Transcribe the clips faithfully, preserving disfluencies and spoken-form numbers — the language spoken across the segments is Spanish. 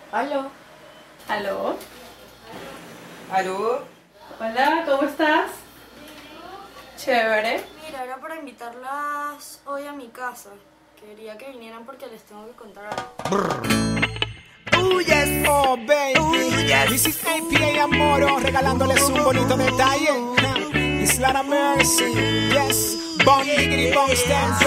Aló. ¿Aló? ¿Aló? Hola, ¿cómo estás? Chévere. Mira, era para invitarlas hoy a mi casa. Quería que vinieran porque les tengo que contar algo. Oh yes, oh baby, oh, yes. This is A P A Amoro, regalándoles un bonito detalle. Isla de Mercy, yes, Bon Diggity Bon Stand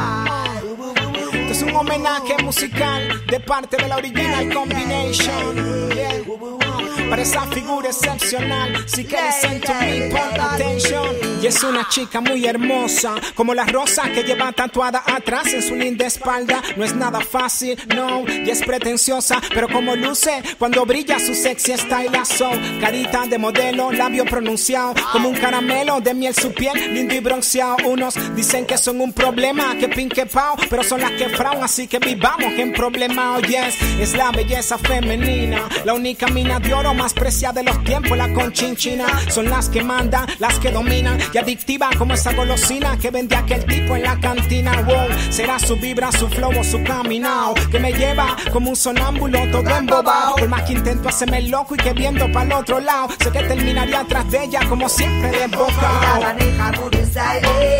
Esto es un homenaje musical de parte de la Original Combination, yeah. Para esa figura excepcional, si que listen to me, pon attention. Y es una chica muy hermosa, como la rosa que lleva tatuada atrás en su linda espalda. No es nada fácil, no, y es pretenciosa, pero como luce cuando brilla su sexy style. So, carita de modelo, labio pronunciado como un caramelo de miel, su piel lindo y bronceado. Unos dicen que son un problema, que pin que pao, pero son las que fraun, así que vivamos en problema. Oh yes, es la belleza femenina, la única mina de oro más preciada de los tiempos, la conchinchina. Son las que mandan, las que dominan, y adictiva como esa golosina que vende aquel tipo en la cantina. Wow, será su vibra, su flow o su caminao que me lleva como un sonámbulo todo embobado. Por más que intento hacerme loco y que viendo para el otro lado, sé que terminaría atrás de ella como siempre desbocado. La maneja por esa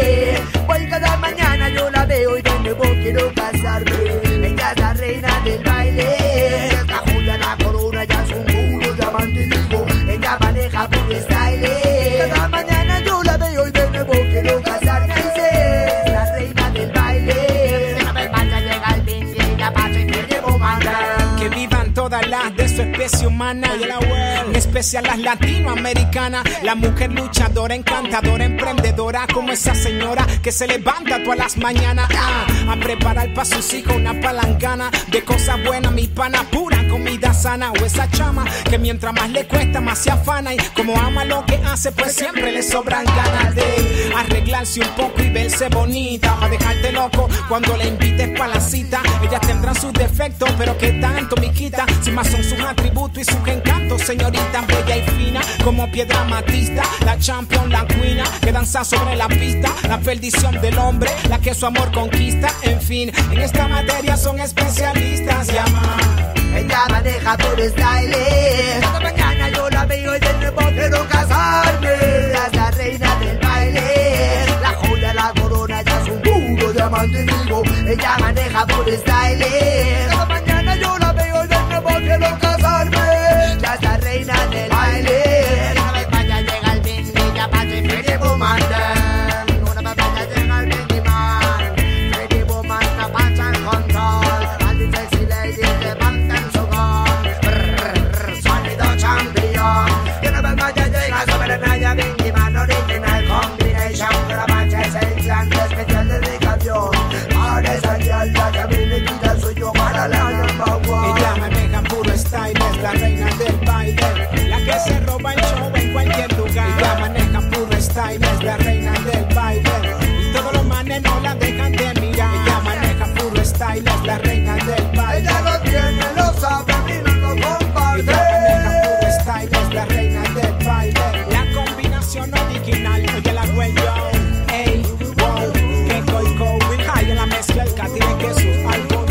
hoy cada mañana yo la veo y de nuevo quiero casarme. Ella es la reina del baile, la joya, la corona, ya es un muro, ya mantenido. Ella maneja por style. Cada mañana yo la veo y de nuevo quiero casarme. Es la reina del baile. Déjame pasa, llega el veinte y ella pasa y me llevo mandar. Que vivan todas las de su especie humana, en especial las latinoamericanas. La mujer luchadora, encantadora, emprendedora, como esa señora que se levanta todas las mañanas ah, a preparar para sus hijos una palangana de cosas buenas, mi pana, pura comida sana. O esa chama que mientras más le cuesta más se afana, y como ama lo que hace pues siempre le sobran ganas de arreglarse un poco y verse bonita, para dejarte loco cuando le invites pa' la cita. Ellas tendrán sus defectos, pero que tanto me quita, si más son sus atributos y sus encantos. Señorita bella y fina como piedra matista, la champion, la cuina que danza sobre la pista, la perdición del hombre, la que su amor conquista. En fin, en esta materia son especialistas. Llama. Ella maneja por style. Cada mañana yo la veo y de nuevo quiero casarme. Ella es la reina del baile, la joya, la corona, ya es un muro, diamante vivo. Ella maneja por style. Cada mañana yo la veo y de nuevo quiero casarme. Ella es la reina del baile. Una vez vaya llega el fin y ya pase y me llevo mandar. Una vez vaya llega el fin y man, me llevo mandar, pasa el control. All the sexy ladies levantan su gol. Brrr, sonido champion. Y una vez vaya llega sobre Naya Vindiman, original combination. Que la mancha es el clan de especial dedicación. Ahora esa ya la que a mí le quita soy yo para la number one. Ella maneja puro style, es la reina del baile, la que se roba el show en cualquier lugar. Ella maneja puro style, es la reina del baile, y todos los manes no la dejan de mirar. Ella maneja puro style, es la reina del baile. Ella lo tiene, lo sabe y no lo comparte. Ella maneja puro style, es la reina del baile, la combinación original. Oye la huella, ey, wow, que coico, Will High en la mezcla, el catire que sus algo.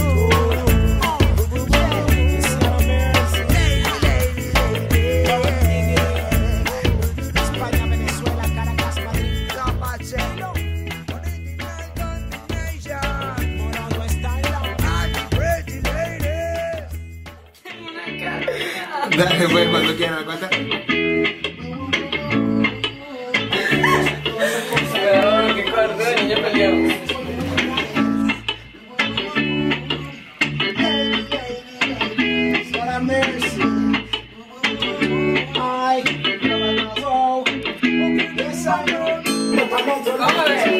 Dale, pues, cuando quieran, ¿me cuenta? Pero, qué cuarto de niño peleamos. Vamos a ver.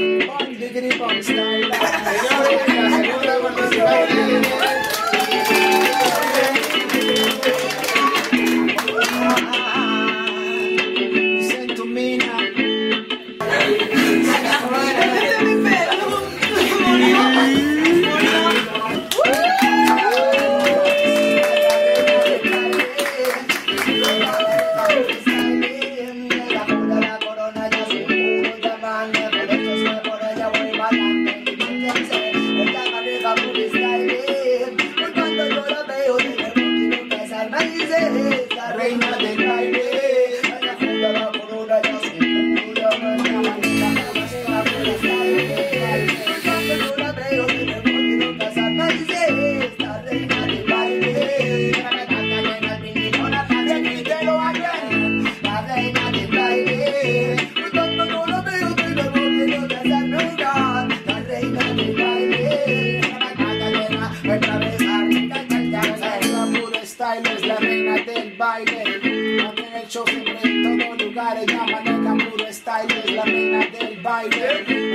Por ella voy bastante.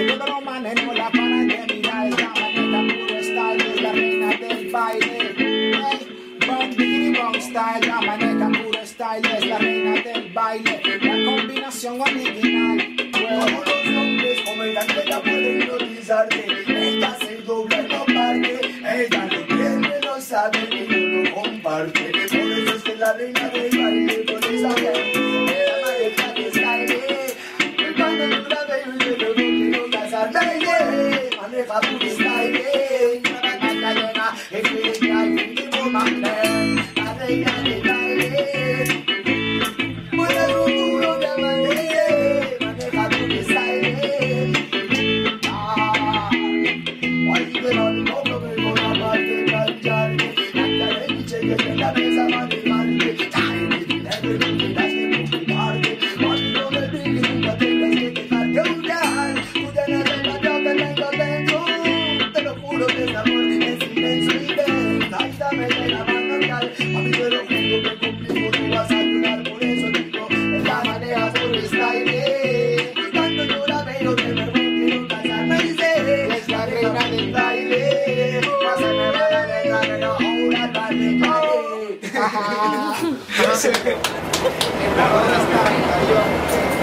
todos los manes no la paran de mirar. Ella maneja puro style, es la reina del baile. Hey, bong, biggie, bong style, la maneja puro style, es la reina del baile. La combinación original. Como los hombres comentan que ella puede hipnotizarte. Ella se dobla y no parte. Ella no entiende, no sabe que no lo comparte. Por eso es que la reina del baile con esa gente ella maneja que style. Y cuando yo la veo y yo no quiero casarme, yeah. Maneja puro style. La reina llena, es que ella es mi woman, la reina del baile. Mueve el futuro de amante, maneja puro style. Ah, why you been on the cover, me con la parte cancharte. Hasta le dice que te la mesa manejarte. Ay, que never tendrás que preocuparte. Cuando me brinque nunca tengas que dejarte odiar. Tú tienes el yo que tengo dentro. Te lo juro que ese amor es inmenso y denso. Ahí dame de la mano real. A mí te lo juro que conmigo tú vas a ayudar. Por eso digo, ella maneja puro style. Y cuando yo la veo de verdad quiero casarme y sé. Es la reina del baile. No se me va la letra, pero ahora tarde. Ajá. La otra está, yo.